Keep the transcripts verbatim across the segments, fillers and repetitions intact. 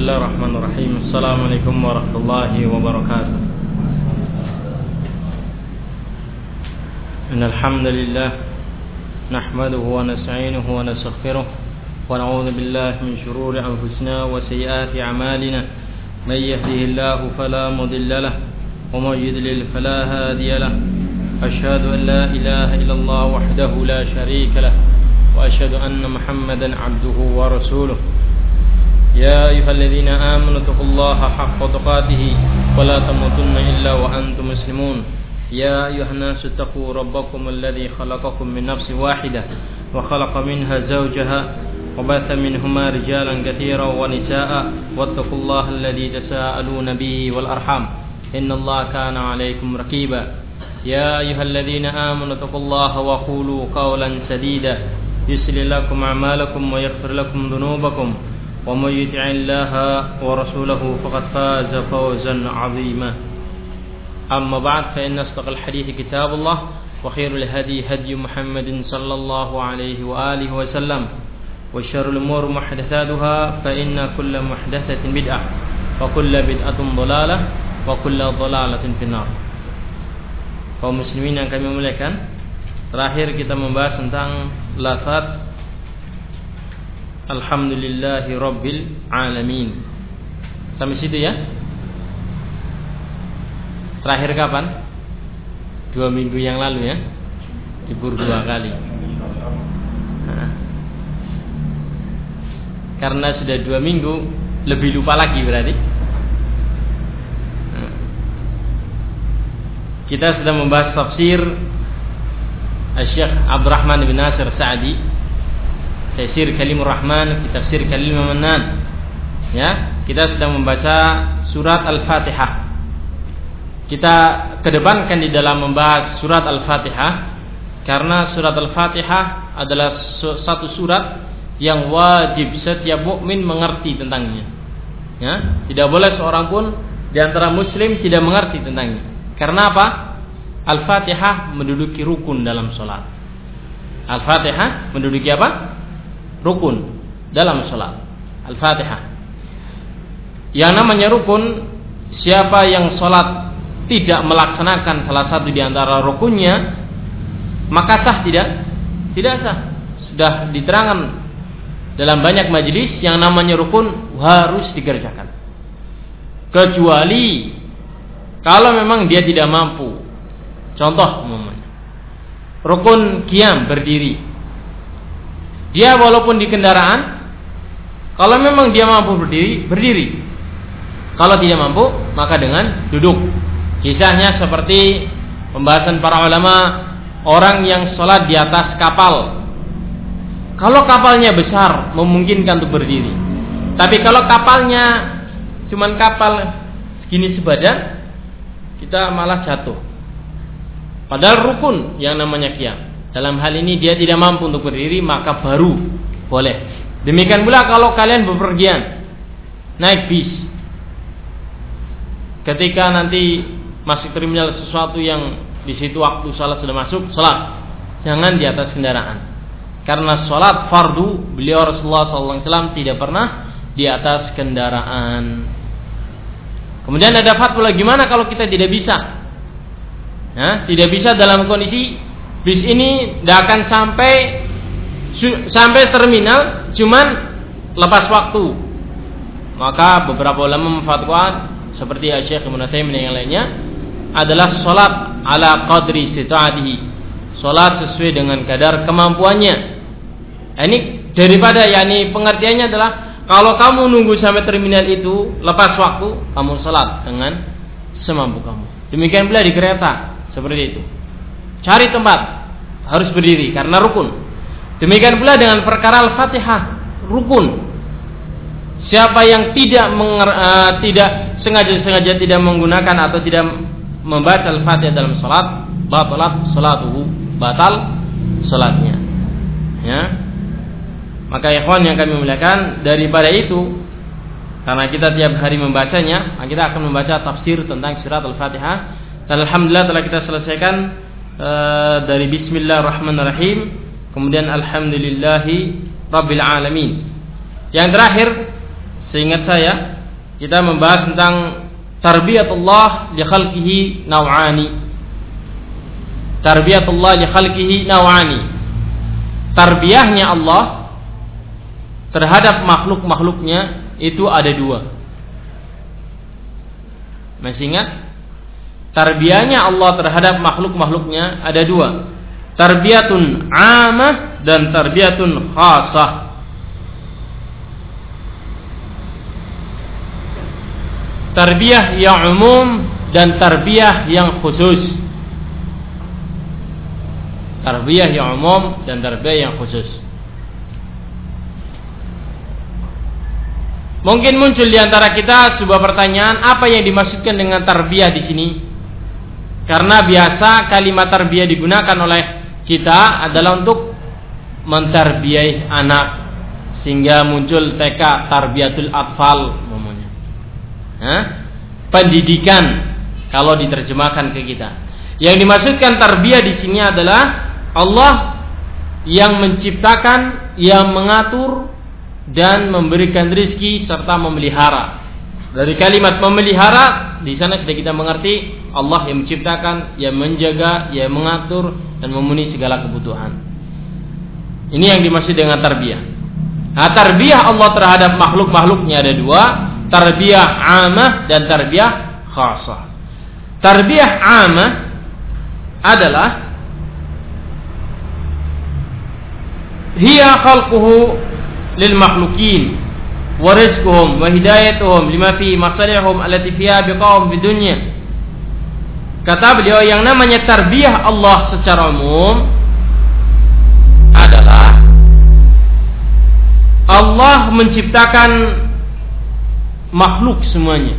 Bismillahirrahmanirrahim. Assalamualaikum warahmatullahi wabarakatuh. Innal hamdalillah nahmaduhu wa nasta'inuhu wa nastaghfiruh wa na'udzu billahi min shururi anfusina wa sayyiati a'malina. May yahdihillahu fala mudilla lahu wa may yudlil fala hadiya lahu. Asyhadu an la ilaha illallah wahdahu la syarika lahu wa asyhadu anna Muhammadan 'abduhu wa rasuluh. يا أيها الذين آمنوا اتقوا الله حق تقاته ولا تموتن إلا وأنتم مسلمون يا أيها الناس اتقوا ربكم الذي خلقكم من نفس واحدة وخلق منها زوجها وبث منهما رجالا كثيرا ونساء واتقوا الله الذي تساءلون به والأرحام إن الله كان عليكم رقيبا يا أيها الذين آمنوا اتقوا الله وقولوا قولا سديدا يصلح لكم أعمالكم ويغفر لكم ذنوبكم ومن يطع الله ورسوله فقد فاز فوزا عظيما أما بعد فإن أصدق الحديث كتاب الله وخير الهدي هدي محمد صلى الله عليه وآله وسلم وشر الأمور محدثاتها فإن كل محدثة بدعة وكل بدعة ضلالة وكل ضلالة في النار. Kaum muslimin yang kami muliakan, terakhir kita membahas tentang lafaz Alhamdulillahi Rabbil Alamin. Sampai situ ya. Terakhir kapan? Dua minggu yang lalu ya. Libur dua kali. Nah. Karena sudah dua minggu, lebih lupa lagi berarti. Nah. Kita sudah membahas tafsir Syekh Abdurrahman bin Nasir Sa'di, Tafsir Kalimur Rahman, Tafsir Kalimur Mannan. Ya, kita sedang membaca surat Al-Fatihah. Kita kedepankan di dalam membahas surat Al-Fatihah karena surat Al-Fatihah adalah satu surat yang wajib setiap mukmin mengerti tentangnya. Ya, tidak boleh seorang pun di antara muslim tidak mengerti tentangnya. Karena apa? Al-Fatihah menduduki rukun dalam salat. Al-Fatihah menduduki apa? Rukun dalam salat. Al-Fatihah. Yang namanya rukun, siapa yang salat tidak melaksanakan salah satu di antara rukunnya, maka sah tidak? Tidak sah. Sudah diterangkan dalam banyak majelis, yang namanya rukun harus dikerjakan. Kecuali kalau memang dia tidak mampu. Contoh umumnya, rukun qiyam, berdiri. Dia walaupun di kendaraan, kalau memang dia mampu berdiri, berdiri. Kalau tidak mampu, maka dengan duduk. Kisahnya seperti pembahasan para ulama, orang yang sholat di atas kapal. Kalau kapalnya besar, memungkinkan untuk berdiri. Tapi kalau kapalnya cuman kapal segini sebadan, kita malah jatuh. Padahal rukun yang namanya qiyam. Dalam hal ini dia tidak mampu untuk berdiri, maka baru boleh. Demikian pula kalau kalian bepergian naik bis, ketika nanti masuk terminal sesuatu yang di situ waktu salat sudah masuk, salat jangan di atas kendaraan. Karena salat fardu, beliau Rasulullah sallallahu alaihi wasallam tidak pernah di atas kendaraan. Kemudian ada fatwa, gimana kalau kita tidak bisa? Nah, tidak bisa dalam kondisi bis ini tidak akan sampai sampai terminal, cuman lepas waktu. Maka beberapa ulama memfatwakan seperti Syekh Ibnu Taimiyah dan yang lainnya adalah salat ala qadri istita'atihi, salat sesuai dengan kadar kemampuannya. Ini daripada yakni pengertiannya adalah kalau kamu nunggu sampai terminal itu lepas waktu, kamu salat dengan semampu kamu. Demikian pula di kereta seperti itu. Cari tempat, harus berdiri karena rukun. Demikian pula dengan perkara Al-Fatihah, rukun. Siapa yang tidak menger, uh, tidak sengaja-sengaja tidak menggunakan atau tidak membaca Al-Fatihah dalam salat, batalat salatuhu, batal salatnya. Ya. Maka ikhwan yang kami muliakan, daripada itu, karena kita tiap hari membacanya, kita akan membaca tafsir tentang surat Al-Fatihah. Dan alhamdulillah telah kita selesaikan Uh, dari Bismillahirrahmanirrahim, kemudian Alhamdulillahi Rabbil Alamin. Yang terakhir, seingat saya, kita membahas tentang tarbiyatullah li khalqihi naw'ani. Tarbiyatullah li khalqihi naw'ani. Tarbiyahnya Allah terhadap makhluk-makhluknya itu ada dua. Masih ingat? Tarbiyahnya Allah terhadap makhluk-makhluknya ada dua. Tarbiyatun amah dan tarbiyatun khasah. Tarbiyah yang umum dan tarbiyah yang khusus. Tarbiyah yang umum dan tarbiyah yang khusus. Mungkin muncul di antara kita sebuah pertanyaan, apa yang dimaksudkan dengan tarbiyah di sini? Karena biasa kalimat tarbiyah digunakan oleh kita adalah untuk mentarbiyahi anak, sehingga muncul T K tarbiyatul atfal namanya. Hah? Pendidikan kalau diterjemahkan ke kita. Yang dimaksudkan tarbiyah di sini adalah Allah yang menciptakan, yang mengatur dan memberikan rezeki serta memelihara. Dari kalimat memelihara di sana sudah kita mengerti Allah yang menciptakan, yang menjaga, yang mengatur dan memenuhi segala kebutuhan. Ini yang dimaksud dengan tarbiyah. Nah, tarbiyah Allah terhadap makhluk-makhluknya ada dua, tarbiyah amah dan tarbiyah khasah. Tarbiyah amah adalah hiya khalquhu lil makhlukin wa rizquhum wa hidayatuhum lima fi masalihum allati fiha biqaum fid dunya. Kata beliau, yang namanya tarbiyah Allah secara umum adalah Allah menciptakan makhluk semuanya.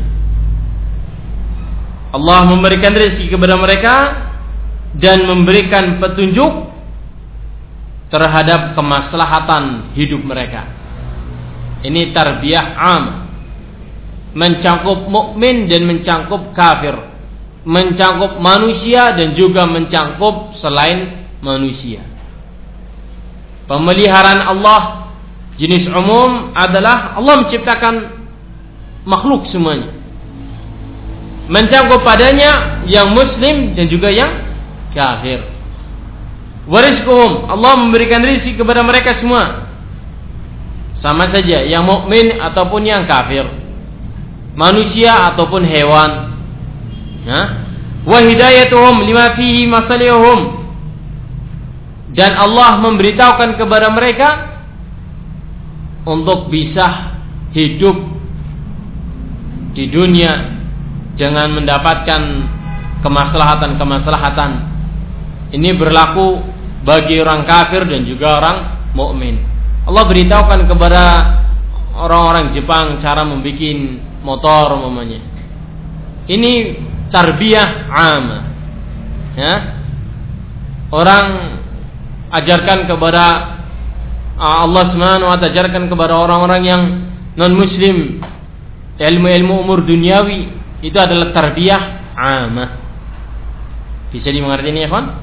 Allah memberikan rezeki kepada mereka dan memberikan petunjuk terhadap kemaslahatan hidup mereka. Ini tarbiyah am, mencangkup mukmin dan mencangkup kafir, mencangkup manusia dan juga mencangkup selain manusia. Pemeliharaan Allah jenis umum adalah Allah menciptakan makhluk semuanya, mencangkup padanya yang muslim dan juga yang kafir. Warizquhum, Allah memberikan rezeki kepada mereka semua, sama saja yang mukmin ataupun yang kafir, manusia ataupun hewan. Nah, wa hidayatuhum lima fihi masalihum, dan Allah memberitahukan kepada mereka untuk bisa hidup di dunia dengan mendapatkan kemaslahatan-kemaslahatan. Ini berlaku bagi orang kafir dan juga orang mukmin. Allah beritahukan kepada orang-orang Jepang cara membuat motor umpamanya. Ini tarbiyah amah. Ya. Orang ajarkan kepada Allah Subhanahu wa ta'ala, ajarkan kepada orang-orang yang non muslim ilmu-ilmu umur duniawi, itu adalah tarbiyah amah. Bisa dimengerti ini ya kawan?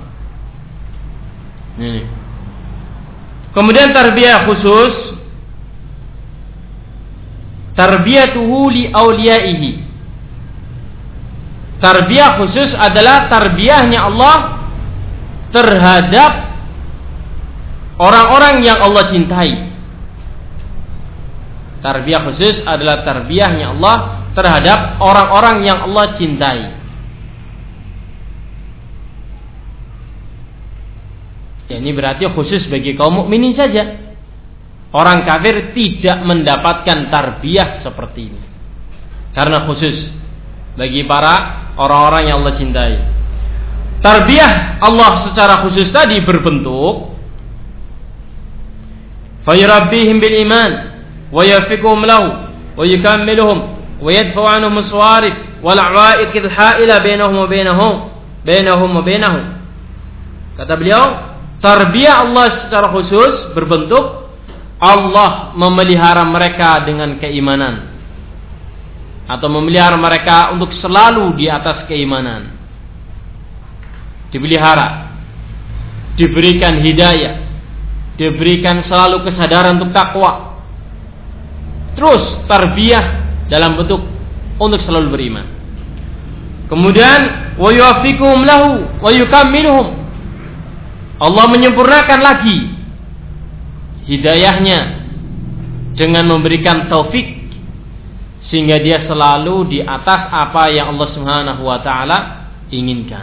Ini. Kemudian tarbiyah khusus, tarbiyatuhu li awliyaihi. Tarbiyah khusus adalah tarbiyahnya Allah terhadap orang-orang yang Allah cintai. Tarbiyah khusus adalah tarbiyahnya Allah terhadap orang-orang yang Allah cintai. Ya, ini berarti khusus bagi kaum mukminin saja. Orang kafir tidak mendapatkan tarbiyah seperti ini, karena khusus bagi para orang-orang yang Allah cintai. Tarbiyah Allah secara khusus tadi berbentuk fayurabbihim bil iman wa yafiquhum lahu wa yukammiluhum wa yadfa'u anhum as-sawarif wal a'wa'iq al-ha'ila bainahum wa bainahum bainahum wa bainahum. Kata beliau, tarbiyah Allah secara khusus berbentuk Allah memelihara mereka dengan keimanan, atau memelihara mereka untuk selalu di atas keimanan. Dipelihara, diberikan hidayah, diberikan selalu kesadaran untuk takwa. Terus tarbiyah dalam bentuk untuk selalu beriman. Kemudian wa yuwaffiquhum lahu wa yukammiluhum. Allah menyempurnakan lagi hidayahnya dengan memberikan taufik sehingga dia selalu di atas apa yang Allah Subhanahu wa taala inginkan.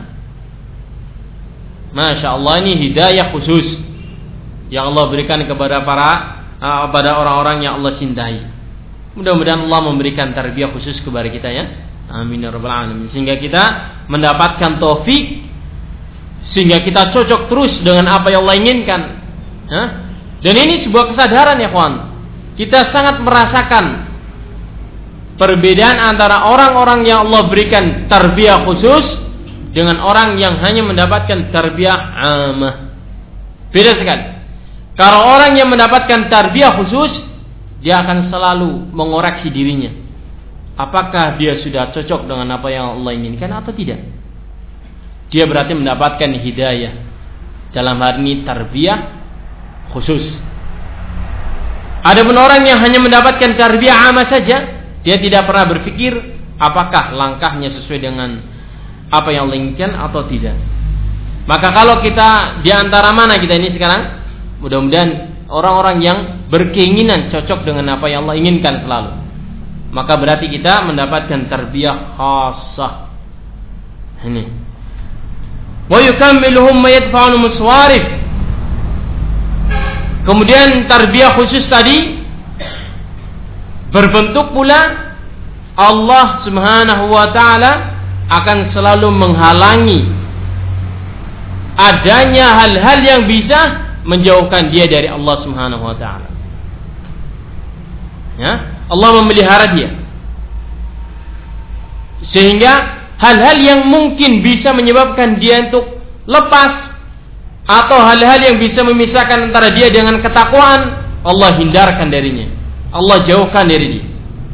Masya Allah, ini hidayah khusus yang Allah berikan kepada para uh, pada orang-orang yang Allah cintai. Mudah-mudahan Allah memberikan tarbiyah khusus kepada kita ya. Amin ya rabbal alamin. Sehingga kita mendapatkan taufik, sehingga kita cocok terus dengan apa yang Allah inginkan. Hah? Dan ini sebuah kesadaran ya kawan. Kita sangat merasakan perbedaan antara orang-orang yang Allah berikan tarbiyah khusus dengan orang yang hanya mendapatkan tarbiyah amah. Beda sekali. Kalau orang yang mendapatkan tarbiyah khusus, dia akan selalu mengoreksi dirinya. Apakah dia sudah cocok dengan apa yang Allah inginkan atau tidak? Dia berarti mendapatkan hidayah. Dalam hal ini tarbiyah khusus. Adapun orang yang hanya mendapatkan tarbiyah amah saja, dia tidak pernah berpikir apakah langkahnya sesuai dengan apa yang Allah inginkan atau tidak. Maka kalau kita di antara mana kita ini sekarang? Mudah-mudahan orang-orang yang berkeinginan cocok dengan apa yang Allah inginkan selalu. Maka berarti kita mendapatkan tarbiyah khassah. Ini. Wa yukammiluhum ma yadfa'u muswarif. Kemudian tarbiyah khusus tadi berbentuk pula Allah Subhanahu wa taala akan selalu menghalangi adanya hal-hal yang bisa menjauhkan dia dari Allah Subhanahu wa taala. Ya, Allah memelihara dia. Sehingga hal-hal yang mungkin bisa menyebabkan dia untuk lepas atau hal-hal yang bisa memisahkan antara dia dengan ketakwaan, Allah hindarkan darinya. Allah jauhkan dari dia.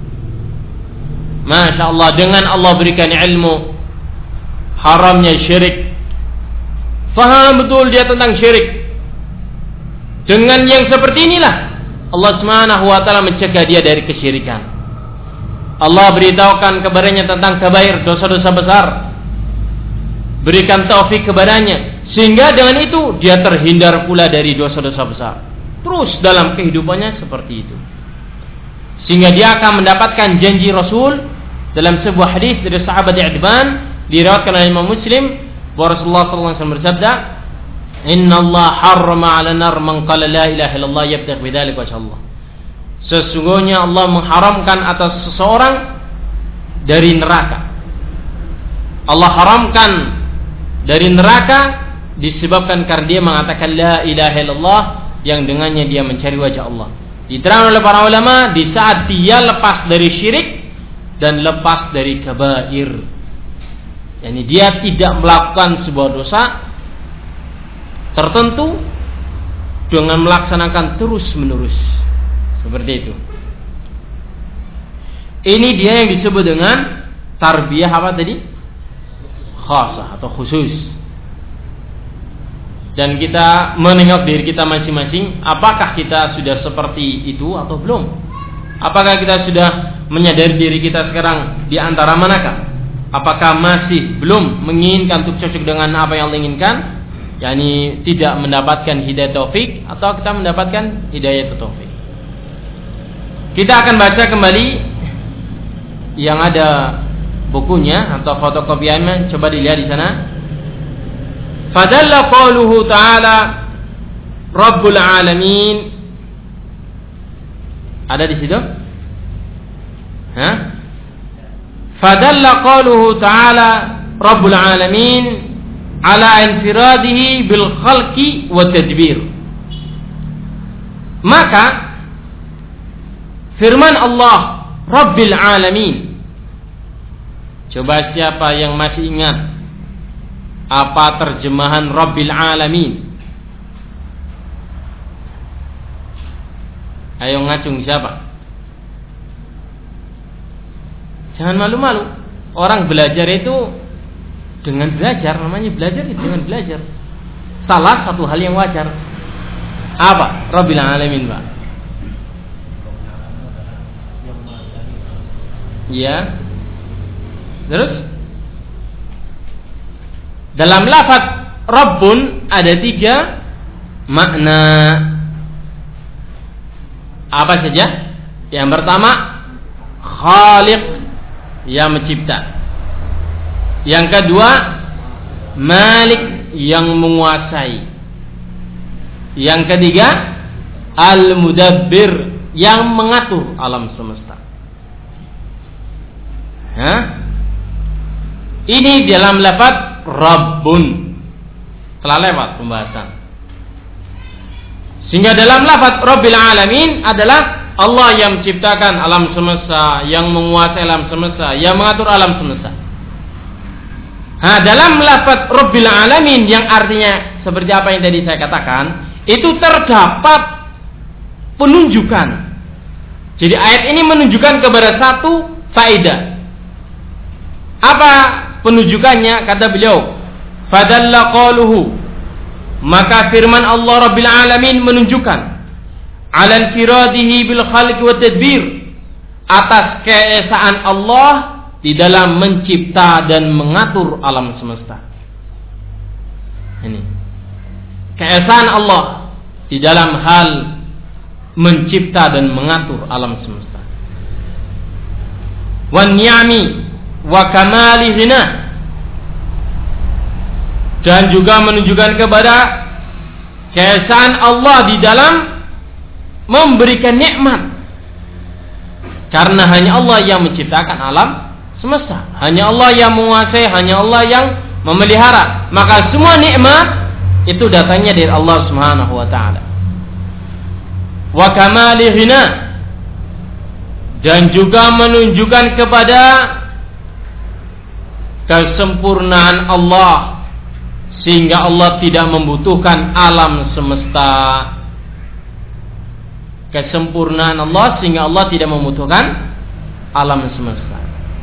Masya Allah, dengan Allah berikan ilmu haramnya syirik, faham betul dia tentang syirik. Dengan yang seperti inilah Allah Subhanahu wa taala mencegah dia dari kesyirikan. Allah beritahukan kepadanya tentang kabair, dosa-dosa besar. Berikan taufik kepadanya sehingga dengan itu dia terhindar pula dari dosa-dosa besar. Terus dalam kehidupannya seperti itu. Sehingga dia akan mendapatkan janji Rasul dalam sebuah hadis dari sahabat I'ban diriwayatkan oleh Imam Muslim bahwa Rasulullah sallallahu alaihi wasallam bersabda, "Inna Allah harrama 'ala nar man qala la ilaha illallah yabtaghi bidzalika wajha Allah." Sesungguhnya Allah mengharamkan atas seseorang dari neraka. Allah haramkan dari neraka disebabkan karena dia mengatakan la ilaha illallah yang dengannya dia mencari wajah Allah. Diterangkan oleh para ulama di saat dia lepas dari syirik dan lepas dari kabair. Yani dia tidak melakukan sebuah dosa tertentu dengan melaksanakan terus menerus. Seperti itu. Ini dia yang disebut dengan tarbiyah apa tadi? Khasah atau khusus. Dan kita menengok diri kita masing-masing, apakah kita sudah seperti itu atau belum? Apakah kita sudah menyadari diri kita sekarang di antara manakah? Apakah masih belum menginginkan untuk cocok dengan apa yang Allah inginkan? yakni tidak mendapatkan hidayah taufik atau kita mendapatkan hidayah taufik. Kita akan baca kembali yang ada bukunya atau fotokopiannya, coba dilihat di sana. Fadalla qauluhu ta'ala Rabbul Alamin. Ada di situ? Hah? Fadalla qauluhu ta'ala Rabbul Alamin ala infiradihi bil khalqi wa tadbir. Maka firman Allah Rabbil Alamin. Coba siapa yang masih ingat apa terjemahan Rabbil Alamin? Ayo ngacung siapa? Jangan malu-malu. Orang belajar itu dengan belajar, namanya belajar itu dengan belajar. Salah satu hal yang wajar. Apa? Rabbil Alamin, Pak. Ya. Terus dalam lafaz Rabbun ada tiga makna. Apa saja? Yang pertama, Khaliq, yang mencipta. Yang kedua, Malik, yang menguasai. Yang ketiga, Al-Mudabbir, yang mengatur alam semesta. Hah? Ini dalam lafaz Rabbun. Telah lewat pembahasan. Sehingga dalam lafaz Rabbil Alamin adalah Allah yang menciptakan alam semesta, yang menguasai alam semesta, yang mengatur alam semesta. Nah, dalam lafaz Rabbil Alamin yang artinya seperti apa yang tadi saya katakan, itu terdapat penunjukan. Jadi ayat ini menunjukkan kepada satu faedah. Apa penunjukannya? Kata beliau, fadalla qaluhu, maka firman Allah Rabbil Alamin menunjukkan ala infiradihi bil khalq wa tadbir, atas keesaan Allah di dalam mencipta dan mengatur alam semesta. Ini keesaan Allah di dalam hal mencipta dan mengatur alam semesta. Wan ni'ami wa kamali ghina, dan juga menunjukkan kepada keesaan Allah di dalam memberikan nikmat. Karena hanya Allah yang menciptakan alam semesta, hanya Allah yang menguasai, hanya Allah yang memelihara. Maka semua nikmat itu datangnya dari Allah Subhanahu wa taala. Wa kamali ghina, dan juga menunjukkan kepada kesempurnaan Allah, sehingga Allah tidak membutuhkan alam semesta. Kesempurnaan Allah sehingga Allah tidak membutuhkan alam semesta.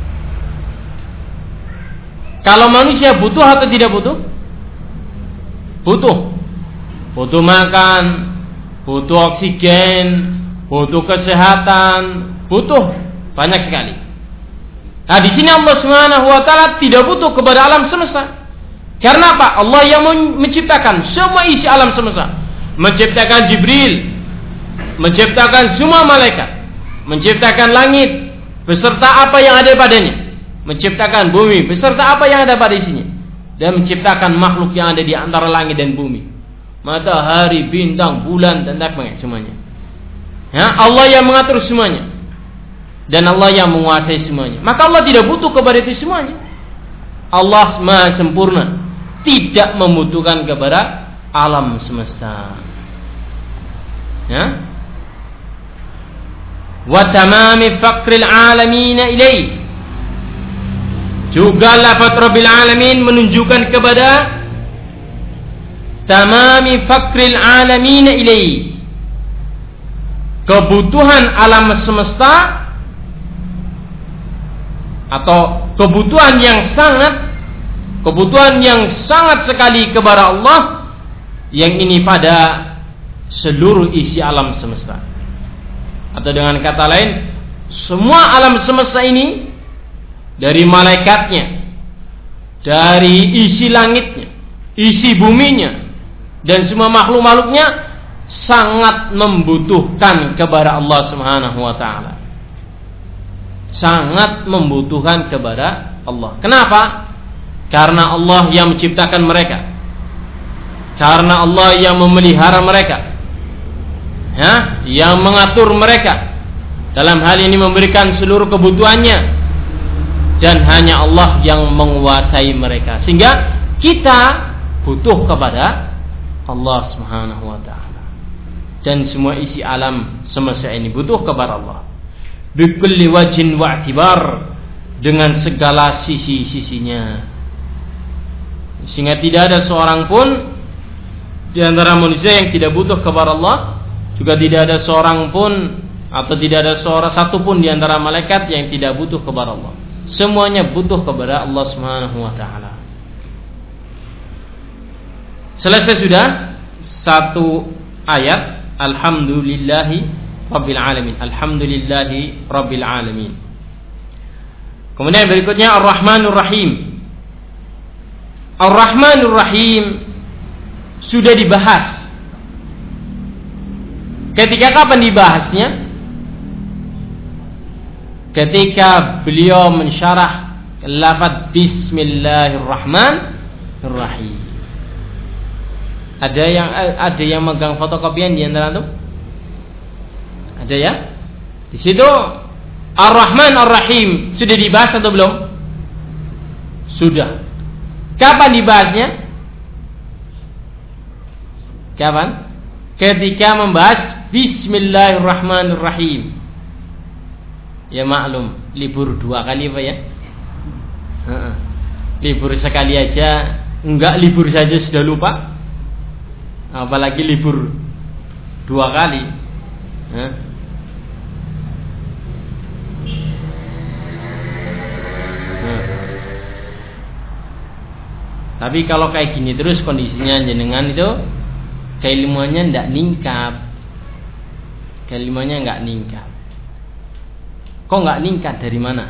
Kalau manusia butuh atau tidak butuh? Butuh. Butuh makan, butuh oksigen, butuh kesehatan, butuh banyak sekali. Nah, di sini Allah Subhanahu wa taala tidak butuh kepada alam semesta. Karena apa? Allah yang menciptakan semua isi alam semesta. Menciptakan Jibril, menciptakan semua malaikat, menciptakan langit beserta apa yang ada padanya, menciptakan bumi beserta apa yang ada pada isinya, dan menciptakan makhluk yang ada di antara langit dan bumi, matahari, bintang, bulan, dan sebagainya semuanya. Ya, Allah yang mengatur semuanya, dan Allah yang menguasai semuanya. Maka Allah tidak butuh kepada itu semuanya. Allah Maha sempurna, tidak membutuhkan kepada alam semesta. Ya? Wa tamami faqril alamin ilaih, juga lafaz Rabbil Alamin menunjukkan kepada tamami faqril alamin ilaih, kebutuhan alam semesta atau kebutuhan yang sangat kebutuhan yang sangat sekali kepada Allah, yang ini pada seluruh isi alam semesta. Atau dengan kata lain, semua alam semesta ini, dari malaikatnya, dari isi langitnya, isi buminya, dan semua makhluk-makhluknya sangat membutuhkan kepada Allah Subhanahu wa taala. Sangat membutuhkan kepada Allah. Kenapa? Karena Allah yang menciptakan mereka, karena Allah yang memelihara mereka, ya, yang mengatur mereka, dalam hal ini memberikan seluruh kebutuhannya, dan hanya Allah yang menguasai mereka. Sehingga kita butuh kepada Allah Subhanahu wa taala, dan semua isi alam semesta ini butuh kepada Allah. Bikulli wajhin wa i'tibar, dengan segala sisi-sisinya. Sehingga tidak ada seorang pun di antara manusia yang tidak butuh kepada Allah, juga tidak ada seorang pun atau tidak ada seorang satu pun di antara malaikat yang tidak butuh kepada Allah. Semuanya butuh kepada Allah Subhanahu wa taala. Selesai sudah satu ayat, alhamdulillahi rabbil alamin. Alhamdulillahi rabbil alamin. Kemudian berikutnya Ar-Rahmanur Rahim. Ar-Rahmanur Rahim sudah dibahas. Ketika kapan dibahasnya? Ketika beliau mensyarah lafaz Bismillahirrahmanirrahim. Ada yang ada yang megang fotokopian di antara itu? Ada ya? Di situ Ar-Rahman Ar-Rahim sudah dibahas atau belum? Sudah. Kapan dibahasnya? Kapan? Ketika membahas Bismillahirrahmanirrahim. Ya maklum, libur dua kali Pak ya. Uh-uh. Libur sekali aja, enggak libur saja sudah lupa. Apalagi libur dua kali. Huh? Huh. Tapi kalau kayak gini terus kondisinya jenengan itu keilmuannya enggak ningkat. Keilmuannya enggak ningkat. Kok enggak ningkat dari mana?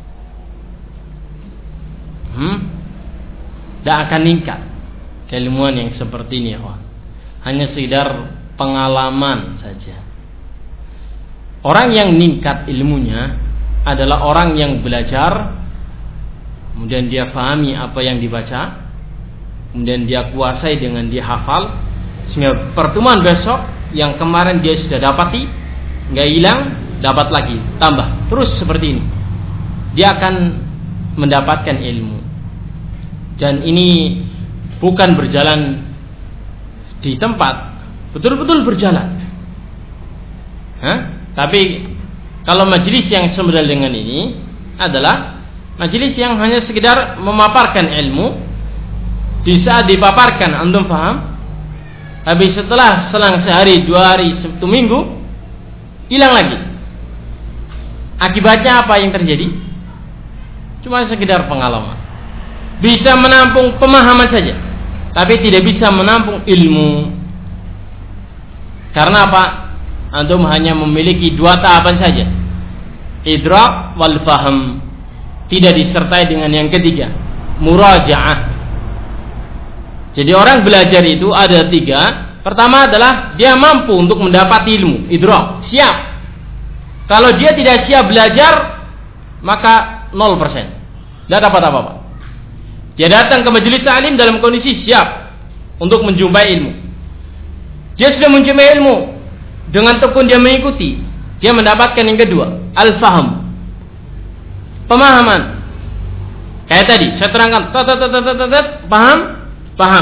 Hmm? Enggak akan ningkat keilmuan yang seperti ini, oh. Hanya sekedar pengalaman saja. Orang yang ningkat ilmunya adalah orang yang belajar, kemudian dia pahami apa yang dibaca, kemudian dia kuasai dengan dia hafal, sehingga pertemuan besok yang kemarin dia sudah dapati nggak hilang, dapat lagi, tambah, terus seperti ini. Dia akan mendapatkan ilmu. Dan ini bukan berjalan di tempat, betul-betul berjalan. Hah? Tapi kalau majelis yang semodel dengan ini adalah majelis yang hanya sekedar memaparkan ilmu. Di saat dipaparkan antum paham, habis setelah selang sehari, dua hari, satu minggu hilang lagi. Akibatnya apa yang terjadi? Cuma sekedar pengalaman. Bisa menampung pemahaman saja, tapi tidak bisa menampung ilmu. Karena apa? Antum hanya memiliki dua tahapan saja, idrak wal faham. Tidak disertai dengan yang ketiga, murajaah. Jadi orang belajar itu ada tiga. Pertama adalah dia mampu untuk mendapat ilmu, idrak, siap. Kalau dia tidak siap belajar, maka nol persen, tidak dapat apa-apa. Dia datang ke majelis ta'lim dalam kondisi siap untuk menjumpai ilmu. Dia sudah menjumpai ilmu, dengan tekun dia mengikuti, dia mendapatkan yang kedua, al-faham, pemahaman. Kayak tadi saya terangkan, tat, tat, tat, tat, tat, tat, paham, paham.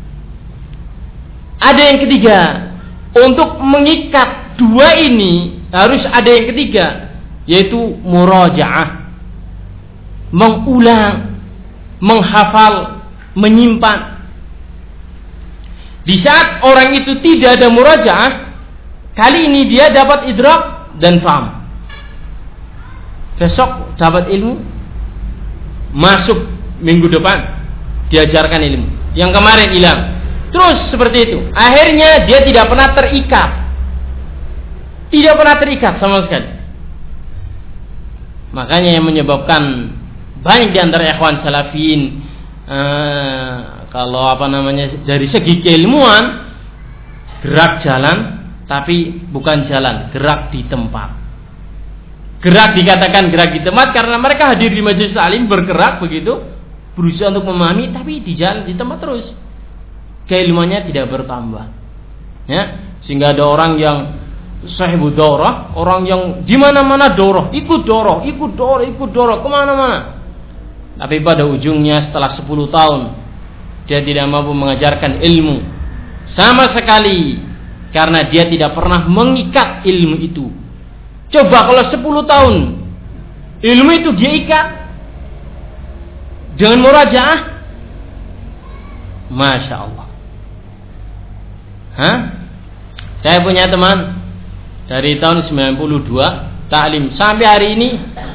Ada yang ketiga, untuk mengikat dua ini harus ada yang ketiga, yaitu murajaah, mengulang, menghafal, menyimpan. Di saat orang itu tidak ada murajaah, kali ini dia dapat idrak dan faham. Besok dapat ilmu, masuk minggu depan diajarkan ilmu. Yang kemarin hilang. Terus seperti itu. Akhirnya dia tidak pernah terikat. Tidak pernah terikat sama sekali. Makanya yang menyebabkan banyak di antara ikhwan salafin uh, kalau apa namanya dari segi keilmuan gerak jalan, tapi bukan jalan, gerak di tempat. Gerak dikatakan gerak di tempat karena mereka hadir di majelis ta'lim, bergerak begitu, berusaha untuk memahami, tapi di jalan di tempat terus. Keilmuannya tidak bertambah. Ya, sehingga ada orang yang sahibu daurah, orang yang di mana-mana daurah, ikut daurah, ikut daurah, ikut daurah kemana-mana. Tapi pada ujungnya setelah sepuluh tahun dia tidak mampu mengajarkan ilmu sama sekali karena dia tidak pernah mengikat ilmu itu. Coba kalau sepuluh tahun ilmu itu dia ikat dengan murajaah, Masya Allah. Hah? Saya punya teman dari tahun sembilan puluh dua ta'lim sampai hari ini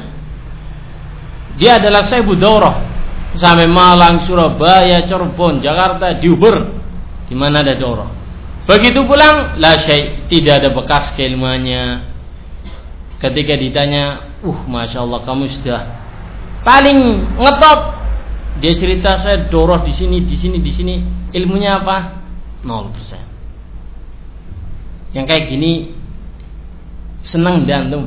dia adalah sahibu daurah sampai Malang, Surabaya, Cirebon, Jakarta, Diuber, di mana ada daurah. Begitu pulang, la syai', tidak ada bekas keilmuannya. Ketika ditanya, "Uh, Masya Allah, kamu sudah paling ngetop, dia cerita saya doroh di sini, di sini, di sini, ilmunya apa? nol persen. Yang kayak gini senang dan antum.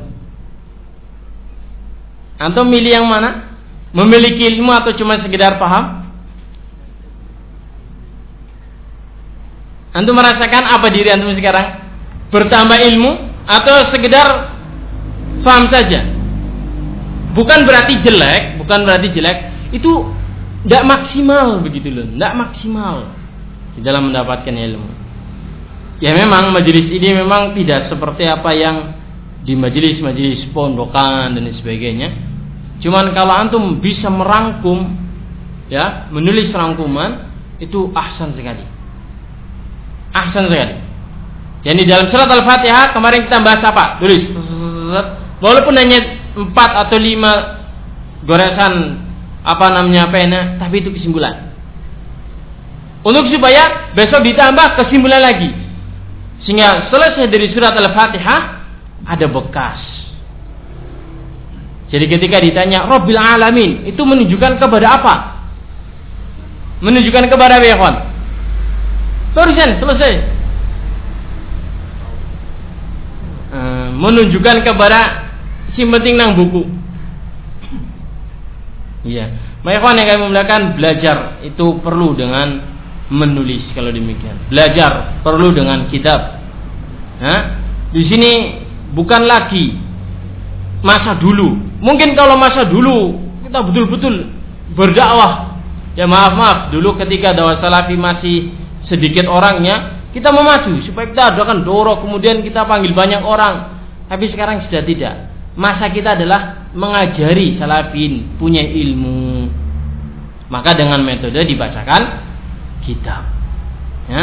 Antum milih yang mana? Memiliki ilmu atau cuma sekedar paham? Antum merasakan apa diri antum sekarang? Bertambah ilmu atau sekedar paham saja? Bukan berarti jelek, bukan berarti jelek. Itu tidak maksimal begitu loh, tidak maksimal di dalam mendapatkan ilmu. Ya memang majelis ini memang tidak seperti apa yang di majelis-majelis pondokan dan sebagainya. Cuman kalau antum bisa merangkum, ya, menulis rangkuman, itu ahsan sekali. Ahsan sekali. Jadi dalam surat Al-Fatihah kemarin kita bahas apa? Tulis. Walaupun hanya empat atau lima goresan apa namanya pena, tapi itu kesimpulan. Untuk supaya besok ditambah kesimpulan lagi, sehingga selesai dari surat Al-Fatihah ada bekas. Jadi ketika ditanya Rabbil Alamin, itu menunjukkan kepada apa? Menunjukkan kepada apa ya kawan? Barusan selesai. Hmm, menunjukkan kepada si penting nang buku. Iya. Maka kawan yang kami memuliakan, belajar itu perlu dengan menulis kalau demikian. Belajar perlu dengan kitab. Nah, di sini bukan lagi masa dulu. Mungkin kalau masa dulu kita betul-betul berdakwah, ya maaf-maaf, dulu ketika dakwah salafi masih sedikit orangnya, kita memaju supaya kita adakan doro, kemudian kita panggil banyak orang. Tapi sekarang sudah tidak. Masa kita adalah mengajari salafin punya ilmu. Maka dengan metode dibacakan kitab. Ya.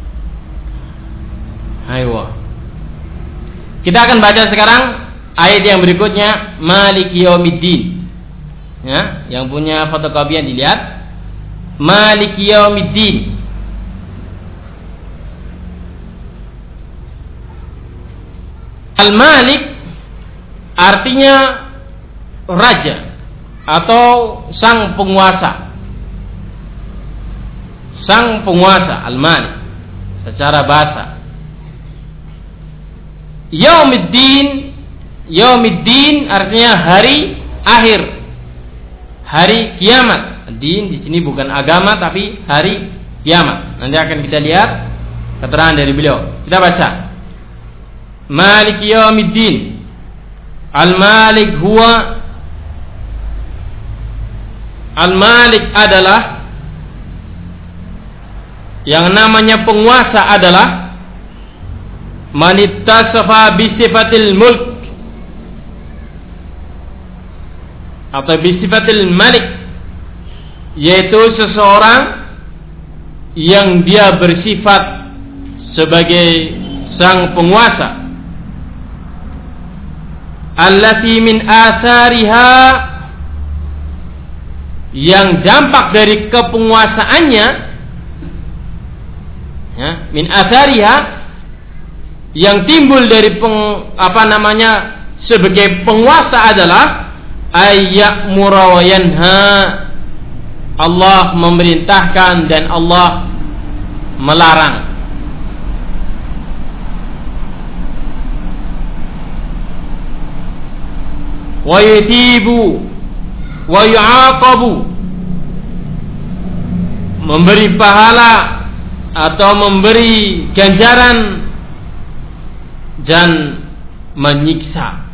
Ayo. Kita akan baca sekarang ayat yang berikutnya, Maliki Yaumiddin. Ya, yang punya fotokopian dilihat. Maliki Yaumiddin. Al-Malik artinya raja atau sang penguasa. Sang penguasa, Al-Malik secara bahasa. Yaumiddin, Yaumiddin artinya hari akhir, hari kiamat. Din di sini bukan agama tapi hari kiamat. Nanti akan kita lihat keterangan dari beliau. Kita baca. Malik Yaumiddin. Al-Malik huwa, Al-Malik adalah, yang namanya penguasa adalah manittasafa bisifatil mulk atau bisifatil malik, yaitu seseorang yang dia bersifat sebagai sang penguasa. Allati min athariha, yang dampak dari kepenguasaannya, ya, min athariha, yang timbul dari peng, apa namanya sebagai penguasa adalah ayya'mura wa yanha, Allah memerintahkan dan Allah melarang. Wa yutibu wa yu'aqabu, memberi pahala atau memberi ganjaran dan menyiksa.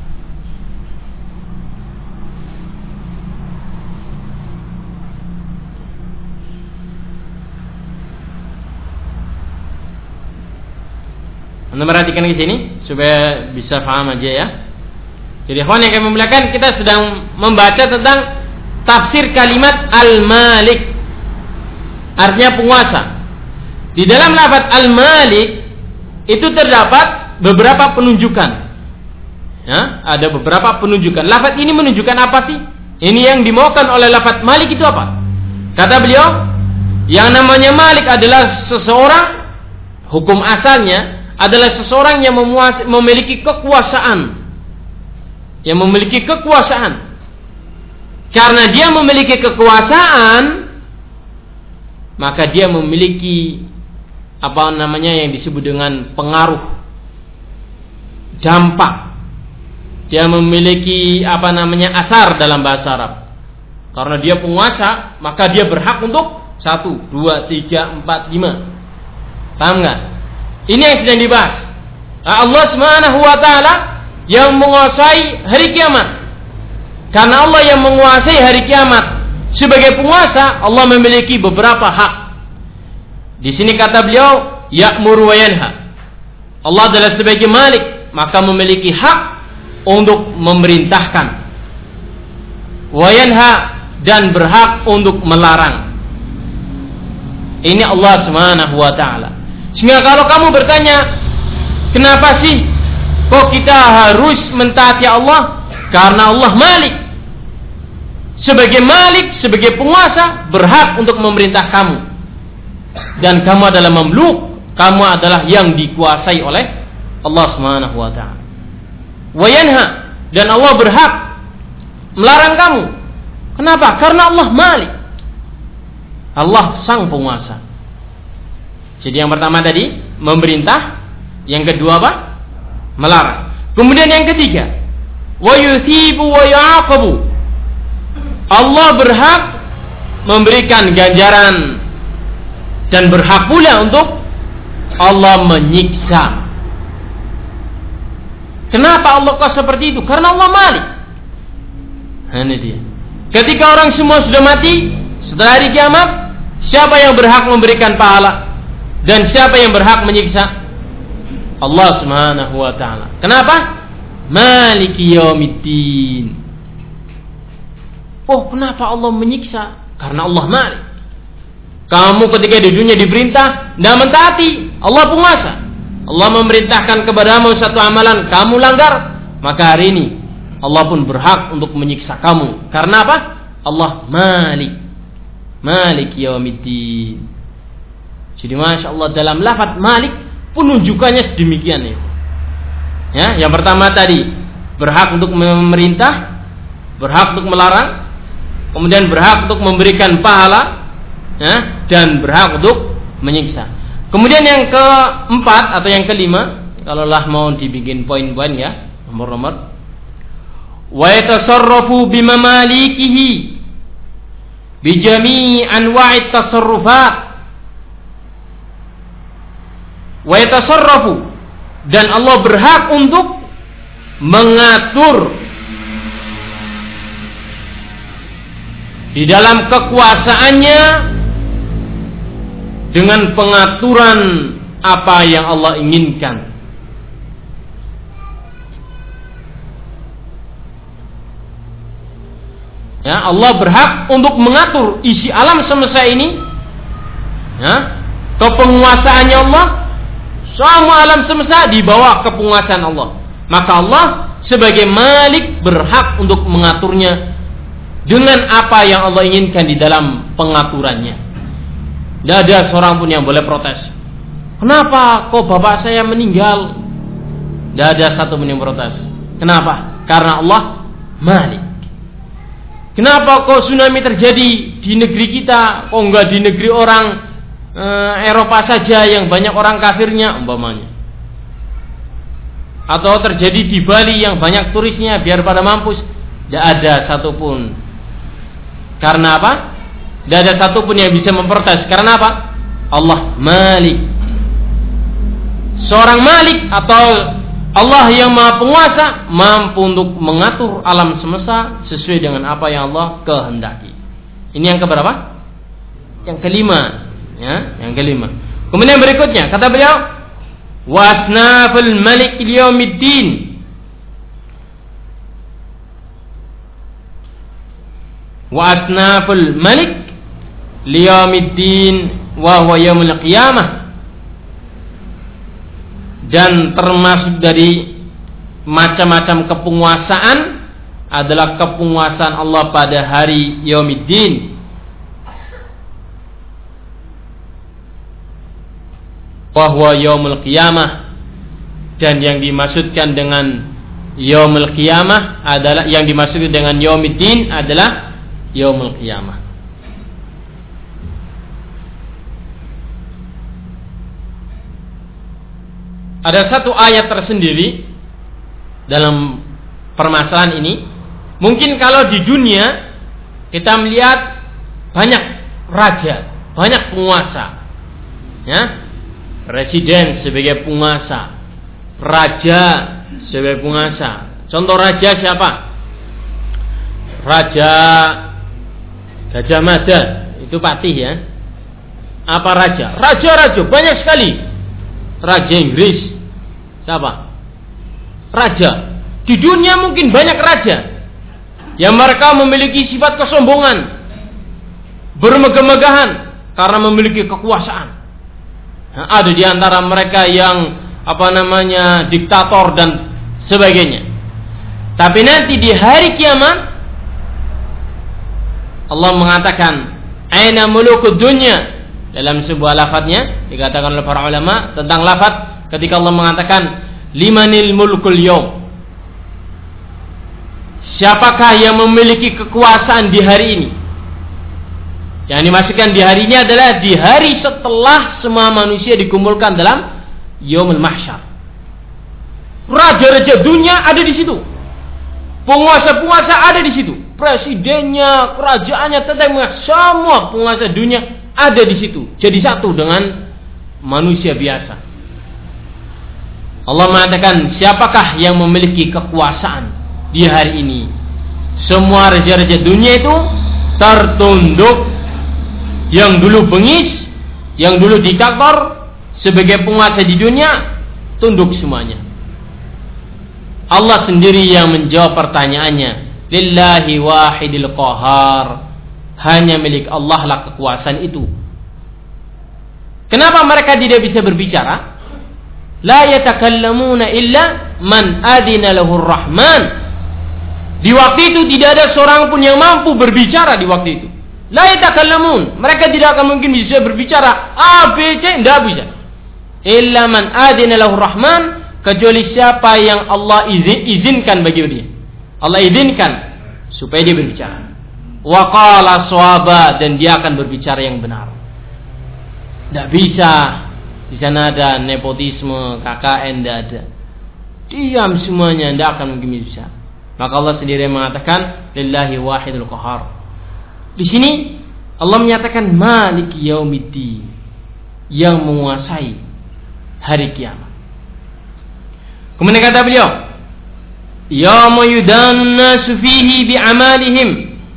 Anda perhatikan ke sini supaya bisa paham aja ya. Jadi ikhwan yang kami muliakan, kita sedang membaca tentang tafsir kalimat Al-Malik, artinya penguasa. Di dalam lafaz Al-Malik itu terdapat beberapa penunjukan. Ya, ada beberapa penunjukan. Lafaz ini menunjukkan apa sih? Ini yang dimaukan oleh lafaz Malik itu apa? Kata beliau, yang namanya Malik adalah seseorang, hukum asalnya adalah seseorang yang memiliki kekuasaan. Yang memiliki kekuasaan. karena dia memiliki kekuasaan, maka dia memiliki apa namanya yang disebut dengan pengaruh, dampak. Dia memiliki apa namanya asar dalam bahasa Arab. Karena dia penguasa, maka dia berhak untuk satu, dua, tiga, empat, lima. Paham nggak? Ini yang sedang dibahas. Allah Subhanahu wa Ta'ala yang menguasai hari kiamat. Karena Allah yang menguasai hari kiamat, sebagai penguasa, Allah memiliki beberapa hak. Di sini kata beliau, ya'muru wa yanha. Allah adalah sebagai malik, maka memiliki hak untuk memerintahkan. Wa yanha, dan berhak untuk melarang. Ini Allah Subhanahu wa Ta'ala. Sehingga kalau kamu bertanya, kenapa sih kok kita harus mentaati Allah? Karena Allah Malik. Sebagai Malik, sebagai penguasa, berhak untuk memerintah kamu. Dan kamu adalah mamluk, kamu adalah yang dikuasai oleh Allah Subhanahu wa Ta'ala. Wa yanha, dan Allah berhak melarang kamu. Kenapa? Karena Allah Malik. Allah sang penguasa. Jadi yang pertama tadi memerintah, yang kedua apa? Melarang. Kemudian yang ketiga, wa yuthibu wa yu'aqabu. Allah berhak memberikan ganjaran dan berhak pula untuk Allah menyiksa. Kenapa Allah kok seperti itu? Karena Allah Malik. Ini dia. Ketika orang semua sudah mati, setelah hari kiamat, siapa yang berhak memberikan pahala dan siapa yang berhak menyiksa? Allah Subhanahu wa Ta'ala. Kenapa? Maliki yaumiddin. Oh, kenapa Allah menyiksa? Karena Allah Malik. Kamu ketika di dunia diperintah tidak mentaati, Allah penguasa. Allah memerintahkan kepadamu satu amalan, kamu langgar, maka hari ini Allah pun berhak untuk menyiksa kamu. Karena apa? Allah Malik. Malik yaumiddin. Jadi Masya Allah dalam lafaz Malik penunjukannya sedemikian ya. Ya, yang pertama tadi berhak untuk memerintah, berhak untuk melarang, kemudian berhak untuk memberikan pahala, ya, dan berhak untuk menyiksa. Kemudian yang keempat atau yang kelima, kalau lah mau dibikin poin-poin ya, nomor-nomor. Wa yatasarrafu bimamalikihi bijami' anwa'i tasarrufat. Wa yatasarrafu, dan Allah berhak untuk mengatur di dalam kekuasaannya dengan pengaturan apa yang Allah inginkan. Ya, Allah berhak untuk mengatur isi alam semesta ini. Ya, kepenguasaannya Allah, semua alam semesta di bawah kepenguasaan Allah. Maka Allah sebagai Malik berhak untuk mengaturnya dengan apa yang Allah inginkan di dalam pengaturannya. Tidak ada seorang pun yang boleh protes. Kenapa kok bapak saya meninggal? Tidak ada satu pun yang protes. Kenapa? Karena Allah Malik. Kenapa kok tsunami terjadi di negeri kita, kok enggak di negeri orang e, Eropa saja yang banyak orang kafirnya umpamanya? Atau terjadi di Bali yang banyak turisnya biar pada mampus? Tidak ada satupun. Karena apa? Tidak ada satupun yang bisa memprotes. Karena apa? Allah Malik. Seorang Malik atau Allah yang Maha Penguasa mampu untuk mengatur alam semesta sesuai dengan apa yang Allah kehendaki. Ini yang keberapa? Yang kelima, ya, yang kelima. Kemudian berikutnya kata beliau, wasnaful malik liyaumiddin. Wa asnaful malik liyaumiddin wa huwa yaumul qiyamah. Dan termasuk dari macam-macam kepenguasaan adalah kepenguasaan Allah pada hari Yaumiddin. Wa huwa yaumul qiyamah. Dan yang dimaksudkan dengan yaumul qiyamah adalah, yang dimaksud dengan Yaumiddin adalah yaumul qiyamah. Ada satu ayat tersendiri dalam permasalahan ini. Mungkin kalau di dunia kita melihat banyak raja, banyak penguasa, ya, presiden sebagai penguasa, raja sebagai penguasa. Contoh raja siapa? Raja Gajah Mada, itu patih ya. Apa raja? Raja-raja banyak sekali. Raja Inggris, siapa? Raja. Di dunia mungkin banyak raja yang mereka memiliki sifat kesombongan, bermegah-megahan karena memiliki kekuasaan. Nah, ada di antara mereka yang apa namanya diktator dan sebagainya. Tapi nanti di hari kiamat Allah mengatakan aina mulukud dunya. Dalam sebuah lafadznya dikatakan oleh para ulama tentang lafadz ketika Allah mengatakan limanil mulkul yaum. Siapakah yang memiliki kekuasaan di hari ini? Yang dimaksudkan di hari ini adalah di hari setelah semua manusia dikumpulkan dalam yaumul mahsyar. Raja-raja dunia ada di situ. Penguasa-penguasa ada di situ. Presidennya, kerajaannya, tetangga, semua penguasa dunia ada di situ. Jadi satu dengan manusia biasa. Allah mengatakan siapakah yang memiliki kekuasaan di hari ini? Semua raja-raja dunia itu tertunduk. Yang dulu bengis, yang dulu diktator sebagai penguasa di dunia, tunduk semuanya. Allah sendiri yang menjawab pertanyaannya. Lillahi wahidil qahar. Hanya milik Allah lah kekuasaan itu. Kenapa mereka tidak bisa berbicara? La yatakallamuna illa man adina lahur rahman. Di waktu itu tidak ada seorang pun yang mampu berbicara di waktu itu. La yatakallamun. Mereka tidak akan mungkin bisa berbicara A, B, C, tidak bisa. Illa man adina lahur rahman, kecuali siapa yang Allah izin, izinkan bagi dia. Allah izinkan supaya dia berbicara. Wa qala shawaba, dan dia akan berbicara yang benar. Tidak bisa. Di sana ada nepotisme, K K N, tidak ada. Diam semuanya, tidak akan mungkin bisa. Maka Allah sendiri mengatakan lillahi wahidul qahar. Di sini Allah menyatakan Maliki Yaumiddin, yang menguasai hari kiamat. Kemudian kata beliau, yauma yudanun nasu fihi bi'amalihim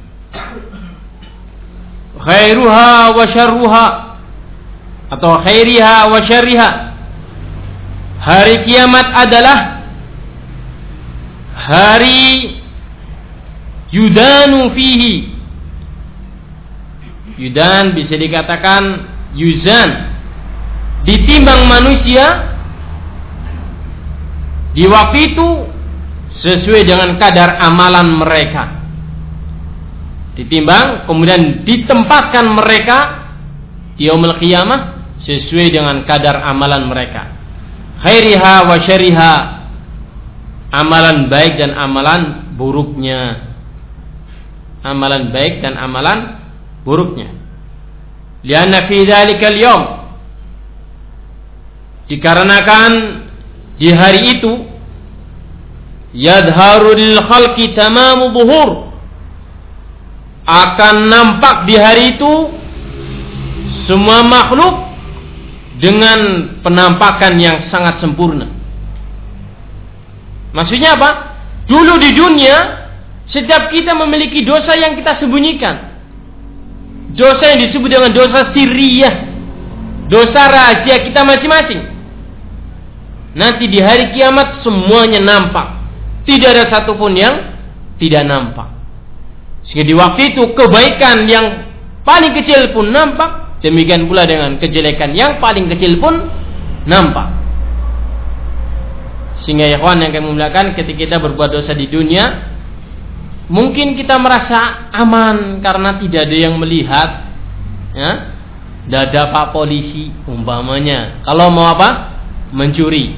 khairuha wa syarruha, atau khairiha wa syarriha. Hari kiamat adalah hari yudanu fihi. Yudan bisa dikatakan yuzan, ditimbang manusia di waktu itu sesuai dengan kadar amalan mereka. Ditimbang kemudian ditempatkan mereka di yaumul qiyamah sesuai dengan kadar amalan mereka. Khairiha wa syariha, amalan baik dan amalan buruknya. Amalan baik dan amalan buruknya. Lianna fi dzalikal yaum, dikarenakan di hari itu yadharu lil khalqi tamamu zuhur, akan nampak di hari itu semua makhluk dengan penampakan yang sangat sempurna. Maksudnya apa? Dulu di dunia setiap kita memiliki dosa yang kita sembunyikan. Dosa yang disebut dengan dosa sirriyah, dosa rahasia kita masing-masing. Nanti di hari kiamat semuanya nampak. Tidak ada satupun yang tidak nampak. Sehingga di waktu itu kebaikan yang paling kecil pun nampak. Demikian pula dengan kejelekan yang paling kecil pun nampak. Sehingga ya kawan yang kami muliakan, ketika kita berbuat dosa di dunia, mungkin kita merasa aman karena tidak ada yang melihat, ya, tidak ada pak polisi umpamanya. Kalau mau apa? Mencuri.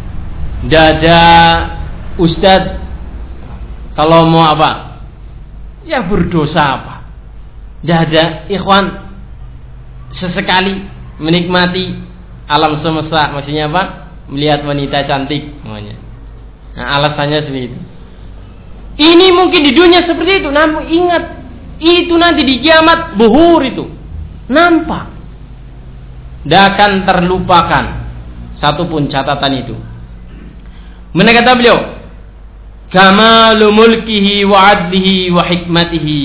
Tidak ada ustadz. Kalau mau apa? Ya berdosa apa? Tidak ada ikhwan sesekali menikmati alam semesta, maksudnya apa? Melihat wanita cantik namanya. Nah, alasannya seperti itu. Ini mungkin di dunia seperti itu, namun ingat itu nanti di kiamat buhur itu nampak. Tidak akan terlupakan satupun catatan itu. Mana kata beliau? Kamalu mulkihi wa adlihi wa hikmatihi.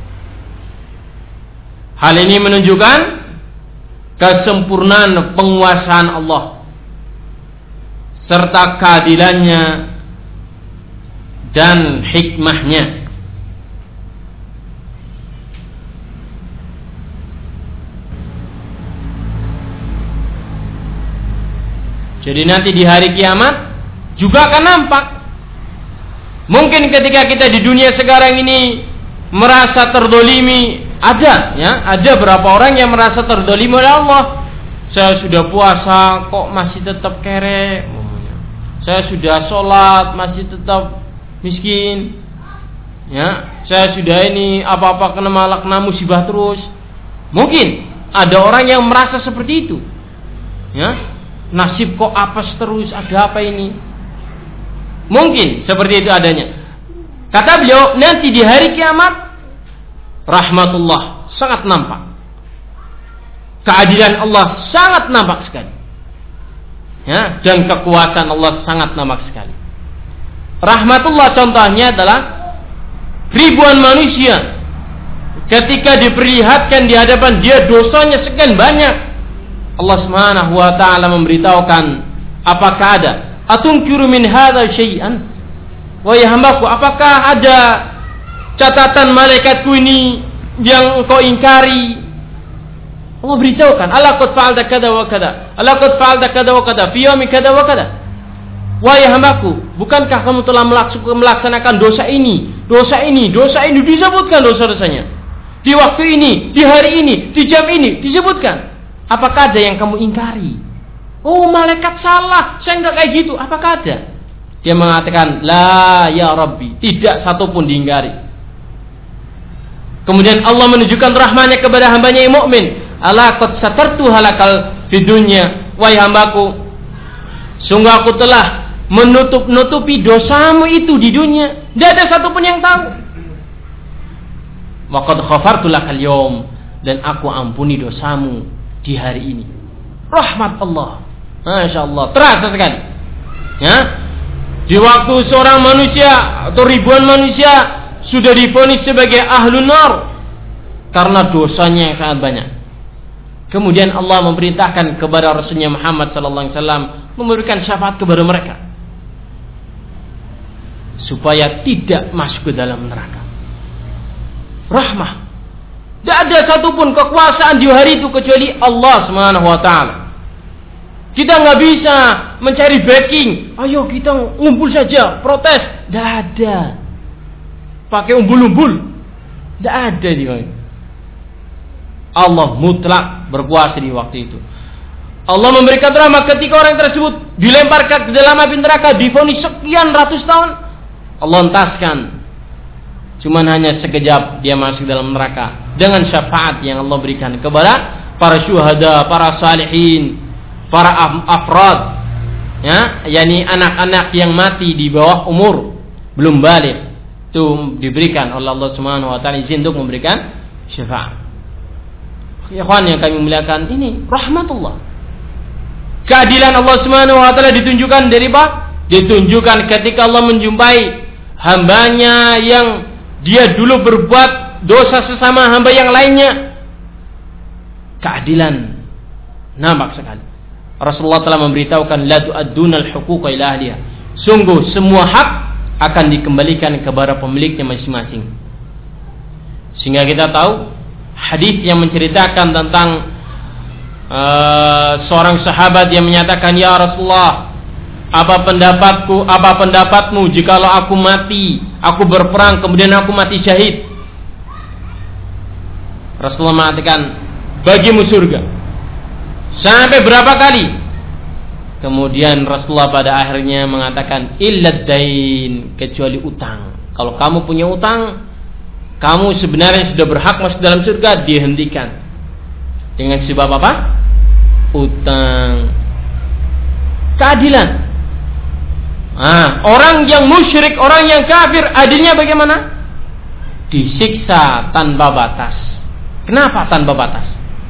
Hal ini menunjukkan kesempurnaan penguasaan Allah serta keadilannya dan hikmahnya. Jadi nanti di hari kiamat juga akan nampak. Mungkin ketika kita di dunia sekarang ini merasa terdolimi, ada ya, ada berapa orang yang merasa terdolimi oleh Allah. Saya sudah puasa kok masih tetap kere. Saya sudah sholat masih tetap miskin. Ya, saya sudah ini apa-apa kena malak kena musibah terus. Mungkin ada orang yang merasa seperti itu. Ya, nasib kok apes terus, ada apa ini? Mungkin seperti itu adanya. Kata beliau, nanti di hari kiamat rahmatullah sangat nampak. Keadilan Allah sangat nampak sekali. Ya, dan kekuasaan Allah sangat nampak sekali. Rahmatullah contohnya adalah ribuan manusia ketika diperlihatkan di hadapan dia dosanya sekian banyak, Allah Subhanahu wa taala memberitahukan, apakah ada atunkiru min hadza syai'an? Wahai hambaku, apakah ada catatan malaikatku ini yang engkau ingkari? Allah beritahukan, ala qad fa'alta kada wa kada, ala qad fa'alta kada wa kada fi yaumi kada wa kada. Wahai hambaku, bukankah kamu telah melaksanakan dosa ini, dosa ini, dosa ini, disebutkan dosa-dosanya di waktu ini, di hari ini, di jam ini, disebutkan. Apakah ada yang kamu ingkari? Oh, malaikat salah, saya enggak kayak gitu. Apakah ada? Dia mengatakan, la ya Rabbi, tidak satupun diingkari. Kemudian Allah menunjukkan rahmatnya kepada hambanya yang mukmin. Ala qad satartu halakal fid dunya, wahai hambaku, sungguh aku telah menutup-nutupi dosamu itu di dunia. Tidak ada satupun yang tahu. Wa qad ghafartu lakal yawm, dan aku ampuni dosamu di hari ini. Rahmat Allah, Masya Allah, terasa sekali. Ya, di waktu seorang manusia atau ribuan manusia sudah divonis sebagai ahlun nar karena dosanya yang sangat banyak. Kemudian Allah memerintahkan kepada Rasulnya Muhammad sallallahu alaihi wasallam memberikan syafaat kepada mereka supaya tidak masuk ke dalam neraka. Rahmah. Tidak ada satupun kekuasaan di hari itu kecuali Allah Subhanahu wa taala. Kita nggak bisa mencari backing. Ayo kita ngumpul saja, protes. Tidak ada. Pakai umbul-umbul. Tidak ada di mana. Allah mutlak berkuasa di waktu itu. Allah memberikan rahmat ketika orang tersebut dilemparkan ke dalam api neraka, divonis sekian ratus tahun. Allah entaskan. Cuman hanya sekejap dia masuk dalam neraka dengan syafaat yang Allah berikan kepada para syuhada, para salihin, para afrad, ya, yakni anak-anak yang mati di bawah umur belum baligh, itu diberikan oleh Allah Subhanahu wa taala izin untuk memberikan syafaat. Ikhwan yang kami muliakan, ini rahmatullah. Keadilan Allah Subhanahu wa taala ditunjukkan dari apa? Ditunjukkan ketika Allah menjumpai hambanya yang dia dulu berbuat dosa sesama hamba yang lainnya. Keadilan nampak sekali. Rasulullah telah memberitahukan, la tu'addunal huquqa ila ahliha. Sungguh semua hak akan dikembalikan kepada pemiliknya masing-masing. Sehingga kita tahu hadis yang menceritakan tentang uh, seorang sahabat yang menyatakan, ya Rasulullah, apa pendapatku, apa pendapatmu jikalau aku mati, aku berperang kemudian aku mati syahid? Rasulullah mengatakan, bagimu surga. Sampai berapa kali? Kemudian Rasulullah pada akhirnya mengatakan, illad dain, kecuali utang. Kalau kamu punya utang, kamu sebenarnya sudah berhak masuk dalam surga, dihentikan. Dengan sebab apa? Utang. Keadilan. Nah, orang yang musyrik, orang yang kafir, adilnya bagaimana? Disiksa tanpa batas. Kenapa tanpa batas?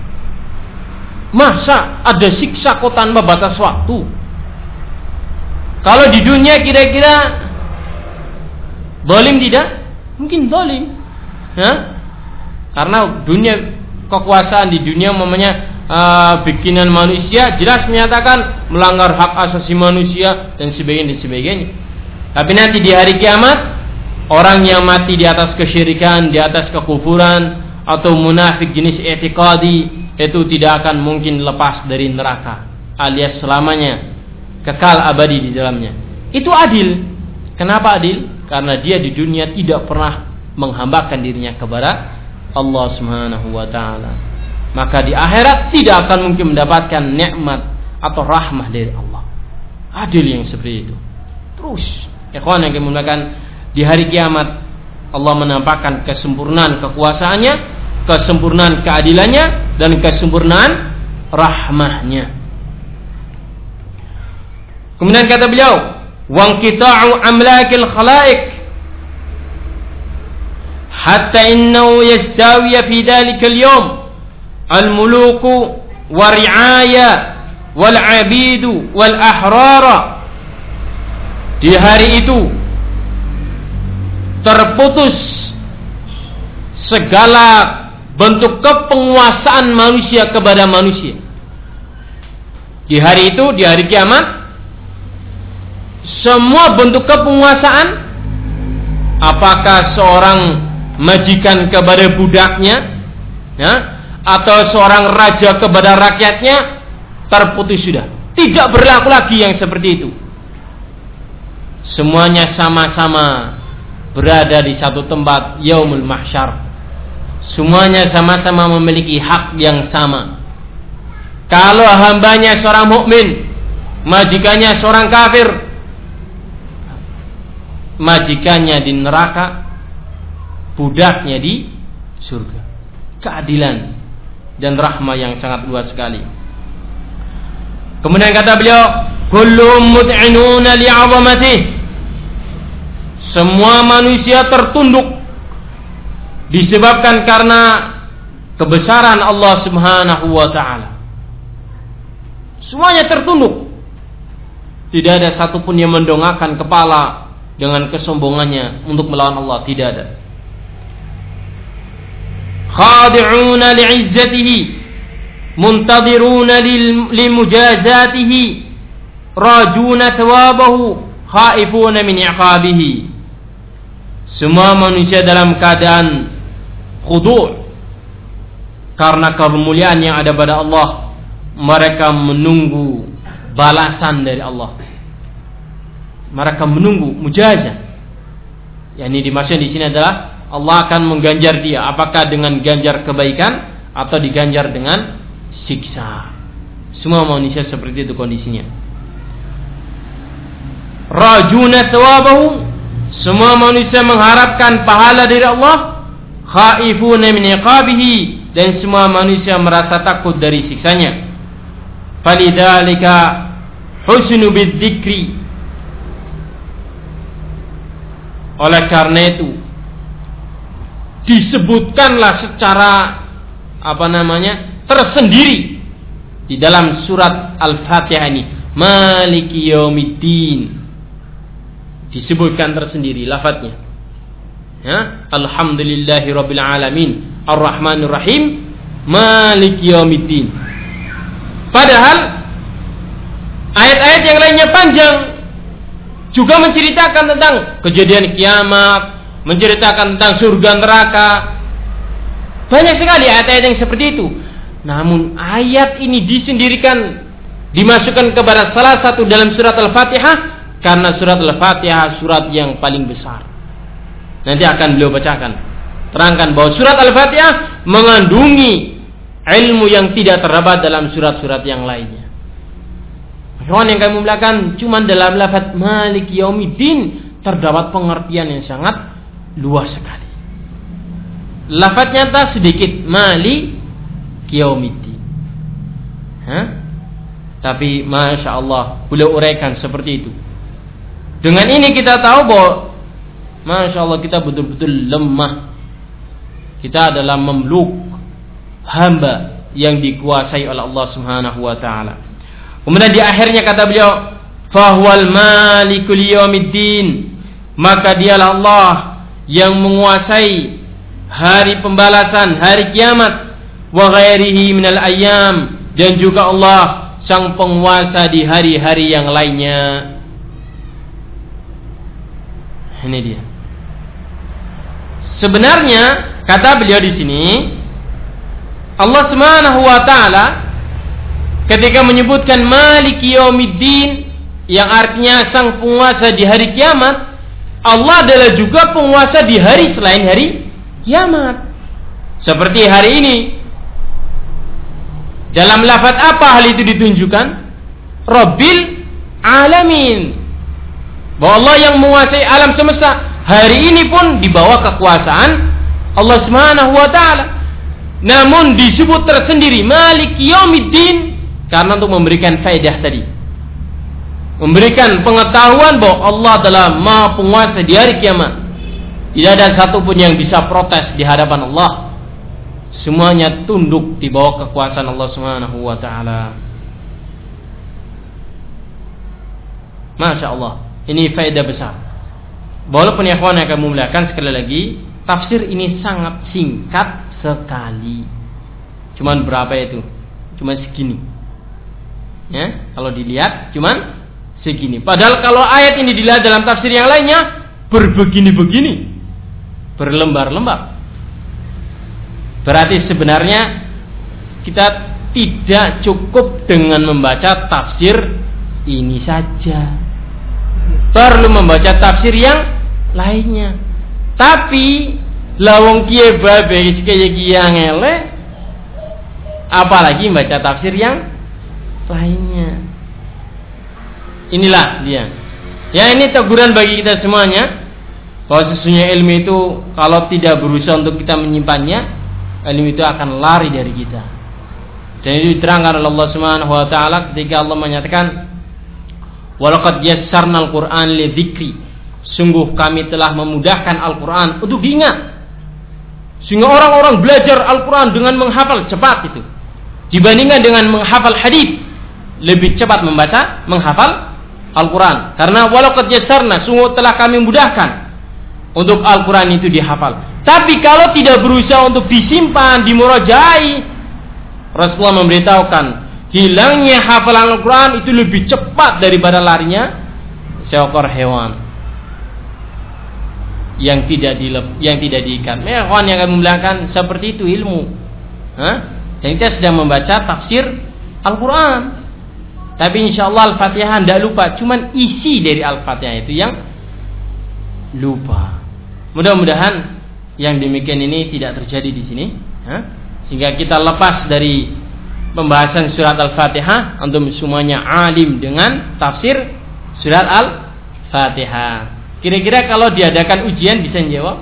Masa ada siksa kok tanpa batas waktu? Kalau di dunia kira-kira zalim tidak? Mungkin zalim. Ya? Karena dunia kekuasaan di dunia namanya uh, bikinan manusia jelas menyatakan melanggar hak asasi manusia dan sebagainya dan sebagainya. Tapi nanti di hari kiamat orang yang mati di atas kesyirikan, di atas kekufuran atau munafik jenis i'tiqadi itu tidak akan mungkin lepas dari neraka alias selamanya kekal abadi di dalamnya. Itu adil. Kenapa adil? Karena dia di dunia tidak pernah menghambakan dirinya kepada Allah Subhanahu wa taala. Maka di akhirat tidak akan mungkin mendapatkan nikmat atau rahmah dari Allah. Adil yang seperti itu. Terus, ikhwan yang dimuliakan, di hari kiamat Allah menampakkan kesempurnaan kekuasaannya, kesempurnaan keadilannya dan kesempurnaan rahmahnya. Kemudian kata beliau, "Wanqita'u amlakil khalaiq hatta innahu yastawi fi dhalika al-yawm al-muluku wa ri'aya wal 'abidu wal ahrara." Di hari itu terputus segala bentuk kepenguasaan manusia kepada manusia. Di hari itu, di hari kiamat, semua bentuk kepenguasaan, apakah seorang majikan kepada budaknya, ya, atau seorang raja kepada rakyatnya, terputus sudah. Tidak berlaku lagi yang seperti itu. Semuanya sama-sama berada di satu tempat, yaumul mahsyar. Semuanya sama-sama memiliki hak yang sama. Kalau hambanya seorang mukmin, majikannya seorang kafir, majikannya di neraka, budaknya di surga. Keadilan dan rahmah yang sangat luas sekali. Kemudian kata beliau, "Kullum mud'inuna li'azamatih." Semua manusia tertunduk disebabkan karena kebesaran Allah Subhanahu wa taala. Semuanya tertunduk. Tidak ada satupun yang mendongakkan kepala dengan kesombongannya untuk melawan Allah, tidak ada. Khadi'una li'izzatihi muntadiruna limujazatihi rajuna thawabahu khaifuna min iqabihi. Semua manusia dalam keadaan khudu' karena kemuliaan yang ada pada Allah. Mereka menunggu balasan dari Allah. Mereka menunggu mujazah. Yang ini dimaksud di sini adalah Allah akan mengganjar dia, apakah dengan ganjar kebaikan atau diganjar dengan siksa. Semua manusia seperti itu kondisinya. Rajuna thawabahu, semua manusia mengharapkan pahala dari Allah. Khaifuna min iqabihi, dan semua manusia merasa takut dari siksanya. Falidzalika husnu bidzikri, oleh karena itu disebutkanlah secara apa namanya tersendiri di dalam surat Al-Fatihah ini, Maliki Yaumiddin, disebutkan tersendiri lafadznya, ya, Alhamdulillahi Rabbil Alamin Ar-Rahmanir Rahim Maliki Yaumiddin. Padahal ayat-ayat yang lainnya panjang, juga menceritakan tentang kejadian kiamat, menceritakan tentang surga neraka. Banyak sekali ayat-ayat yang seperti itu. Namun ayat ini disendirikan, dimasukkan kepada salah satu dalam surat Al-Fatihah, karena surat Al-Fatihah surat yang paling besar. Nanti akan beliau bacakan, terangkan bahwa surat Al-Fatihah mengandungi ilmu yang tidak terdapat dalam surat-surat yang lainnya. Kawan yang kami muliakan, cuma dalam lafaz Maliki Yaumiddin terdapat pengertian yang sangat luas sekali. lafadznya tak sedikit, mali yaumiddin. Hah? Tapi masya Allah, beliau uraikan seperti itu. Dengan ini kita tahu bahwa masya Allah kita betul-betul lemah. Kita adalah mamluk, hamba yang dikuasai oleh Allah Subhanahu wa taala. Kemudian di akhirnya kata beliau, fahuwal malikul yaumiddin, maka dialah Allah yang menguasai hari pembalasan, hari kiamat, wa ghairihi minal ayyam, dan juga Allah sang penguasa di hari-hari yang lainnya. Ini dia. Sebenarnya kata beliau di sini, Allah Subhanahu wa taala ketika menyebutkan Maliki Yaumiddin, yang artinya sang penguasa di hari kiamat, Allah adalah juga penguasa di hari selain hari kiamat. Seperti hari ini. Dalam lafaz apa hal itu ditunjukkan? Rabbil Alamin. Bahwa Allah yang menguasai alam semesta. Hari ini pun di bawah kekuasaan Allah Subhanahu wa taala. Namun disebut tersendiri Maliki Yaumiddin karena untuk memberikan faedah tadi. Memberikan pengetahuan bahwa Allah adalah Maha Penguasa di hari kiamat. Tidak ada satupun yang bisa protes di hadapan Allah. Semuanya tunduk di bawah kekuasaan Allah Subhanahu wa taala. Masya Allah, ini faedah besar. Walaupun ya kawan yang akan memuliakan, sekali lagi tafsir ini sangat singkat sekali. Cuman berapa itu? Cuma segini. Ya, kalau dilihat cuman segini. Padahal kalau ayat ini dilihat dalam tafsir yang lainnya berbegini-begini, berlembar-lembar. Berarti sebenarnya kita tidak cukup dengan membaca tafsir ini saja. Perlu membaca tafsir yang lainnya. Tapi lawong kiye bae kaya kiye ngele, apalagi membaca tafsir yang lainnya. Inilah dia. Ya, ini teguran bagi kita semuanya bahwa sesungguhnya ilmu itu kalau tidak berusaha untuk kita menyimpannya, ilmu itu akan lari dari kita. Dan itu diterangkan oleh Allah Subhanahu wa taala ketika Allah menyatakan, "Walaqad yassarnal Qur'an lidzikri." Sungguh kami telah memudahkan Al-Qur'an untuk diingat. Sehingga orang-orang belajar Al-Qur'an dengan menghafal cepat itu. Dibandingkan dengan menghafal hadis, lebih cepat membaca menghafal Al-Quran. Karena walaqad yassarna, sungguh telah kami mudahkan untuk Al-Quran itu dihafal. Tapi kalau tidak berusaha untuk disimpan, dimurajai, Rasulullah memberitahukan hilangnya hafalan Al-Quran itu lebih cepat daripada larinya seekor hewan yang tidak dilep, yang tidak diikat. Ya, kawan yang akan memuliakan, seperti itu ilmu. Hah? Dan kita sedang membaca tafsir Al-Quran. Tapi insya Allah Al-Fatihah tidak lupa. Cuman isi dari Al-Fatihah itu yang lupa. Mudah-mudahan yang demikian ini tidak terjadi di sini. Hah? Sehingga kita lepas dari pembahasan surat Al-Fatihah. Antum semuanya alim dengan tafsir surat Al-Fatihah. Kira-kira kalau diadakan ujian bisa jawab?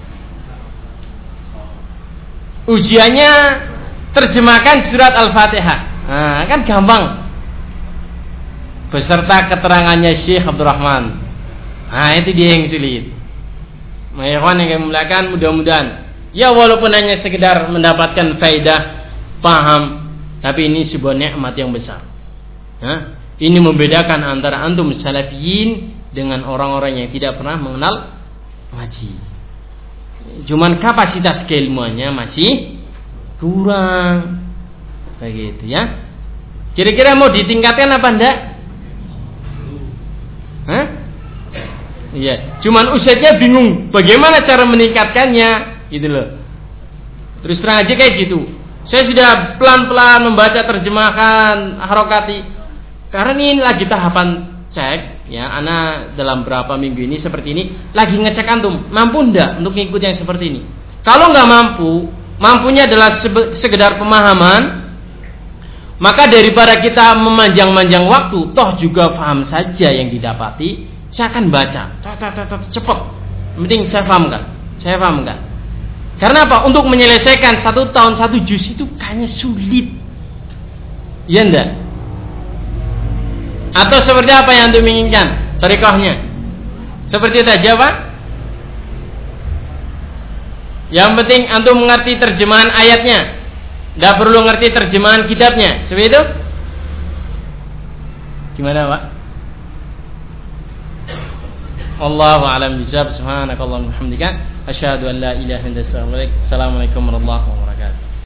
Ujiannya terjemahkan surat Al-Fatihah. Nah, kan gampang. Beserta keterangannya Syekh Abdurrahman. Nah, itu dia yang sulit. Mayakwan yang memulakan, mudah-mudahan ya walaupun hanya sekedar mendapatkan faedah, paham, tapi ini sebuah nikmat yang besar. Nah, ini membedakan antara antum salafiyin dengan orang-orang yang tidak pernah mengenal ngaji. Cuman kapasitas keilmuannya masih kurang. Begitu ya. Kira-kira mau ditingkatkan apa enggak? Hah? Iya, cuman ustadznya bingung bagaimana cara meningkatkannya, gitu loh. Terus terang aja kayak gitu. Saya sudah pelan-pelan membaca terjemahan harokati. Karena ini lagi tahapan cek, ya, ana dalam berapa minggu ini seperti ini lagi ngecek antum mampu ndak untuk ngikut yang seperti ini. Kalau nggak mampu, mampunya adalah sekedar pemahaman, maka daripada kita memanjang-manjang waktu, toh juga paham saja yang didapati, saya akan baca, cepat, cepat, penting saya pahamkan, saya pahamkan. Karena apa? Untuk menyelesaikan satu tahun satu juz itu kayaknya sulit. Ya enggak? Atau seperti apa yang antum inginkan thariqahnya? Seperti itu aja Pak? Yang penting antum mengerti terjemahan ayatnya. Tidak perlu ngerti terjemahan kitabnya. Seperti itu? Gimana Pak? Wallahu a'lam bishawab. Subhanakallahumma wa bihamdika asyhadu an la ilaha illa anta astaghfiruka wa atubu ilaik. Assalamualaikum warahmatullahi wabarakatuh.